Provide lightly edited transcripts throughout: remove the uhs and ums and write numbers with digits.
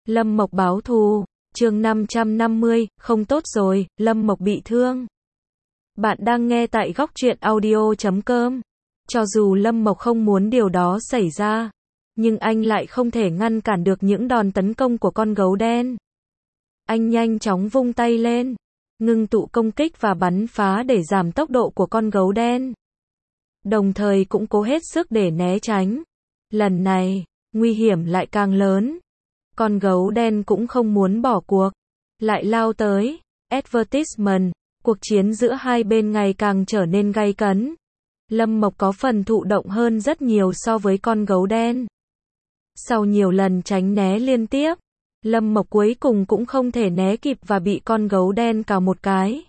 Lâm Mộc báo thù, chương 550, không tốt rồi, Lâm Mộc bị thương. Bạn đang nghe tại góc truyện audio.com. Cho dù Lâm Mộc không muốn điều đó xảy ra, nhưng anh lại không thể ngăn cản được những đòn tấn công của con gấu đen. Anh nhanh chóng vung tay lên, ngưng tụ công kích và bắn phá để giảm tốc độ của con gấu đen. Đồng thời cũng cố hết sức để né tránh. Lần này, nguy hiểm lại càng lớn. Con gấu đen cũng không muốn bỏ cuộc, lại lao tới. Advertisement, cuộc chiến giữa hai bên ngày càng trở nên gay cấn. Lâm Mộc có phần thụ động hơn rất nhiều so với con gấu đen. Sau nhiều lần tránh né liên tiếp, Lâm Mộc cuối cùng cũng không thể né kịp và bị con gấu đen cào một cái.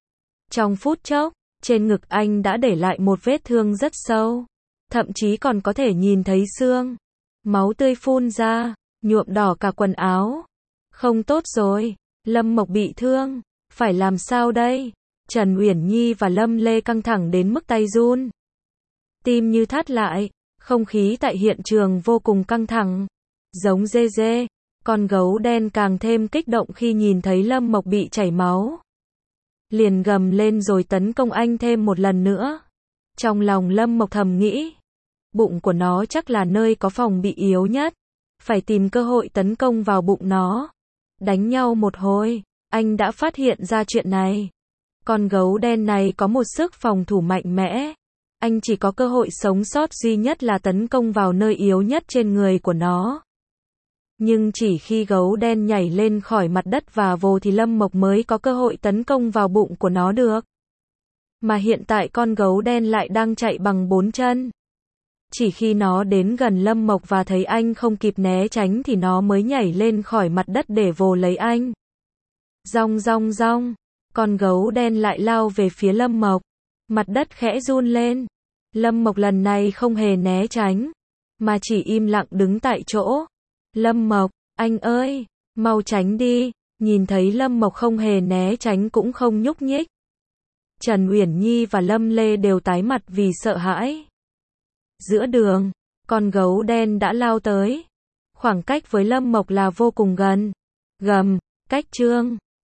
Trong phút chốc, trên ngực anh đã để lại một vết thương rất sâu, thậm chí còn có thể nhìn thấy xương. Máu tươi phun ra, nhuộm đỏ cả quần áo. Không tốt rồi, Lâm Mộc bị thương, phải làm sao đây? Trần Uyển Nhi và Lâm Lê căng thẳng đến mức tay run. Tim như thắt lại, không khí tại hiện trường vô cùng căng thẳng. Giống dê dê, con gấu đen càng thêm kích động khi nhìn thấy Lâm Mộc bị chảy máu. Liền gầm lên rồi tấn công anh thêm một lần nữa. Trong lòng Lâm Mộc thầm nghĩ, bụng của nó chắc là nơi có phòng bị yếu nhất. Phải tìm cơ hội tấn công vào bụng nó. Đánh nhau một hồi, anh đã phát hiện ra chuyện này. Con gấu đen này có một sức phòng thủ mạnh mẽ. Anh chỉ có cơ hội sống sót duy nhất là tấn công vào nơi yếu nhất trên người của nó. Nhưng chỉ khi gấu đen nhảy lên khỏi mặt đất và vồ thì Lâm Mộc mới có cơ hội tấn công vào bụng của nó được. Mà hiện tại con gấu đen lại đang chạy bằng 4 chân. Chỉ khi nó đến gần Lâm Mộc và thấy anh không kịp né tránh thì nó mới nhảy lên khỏi mặt đất để vồ lấy anh. Rong rong rong, con gấu đen lại lao về phía Lâm Mộc. Mặt đất khẽ run lên. Lâm Mộc lần này không hề né tránh, mà chỉ im lặng đứng tại chỗ. Lâm Mộc, anh ơi, mau tránh đi. Nhìn thấy Lâm Mộc không hề né tránh cũng không nhúc nhích, Trần Uyển Nhi và Lâm Lê đều tái mặt vì sợ hãi. Giữa đường, con gấu đen đã lao tới. Khoảng cách với Lâm Mộc là vô cùng gần. Gầm, cách chương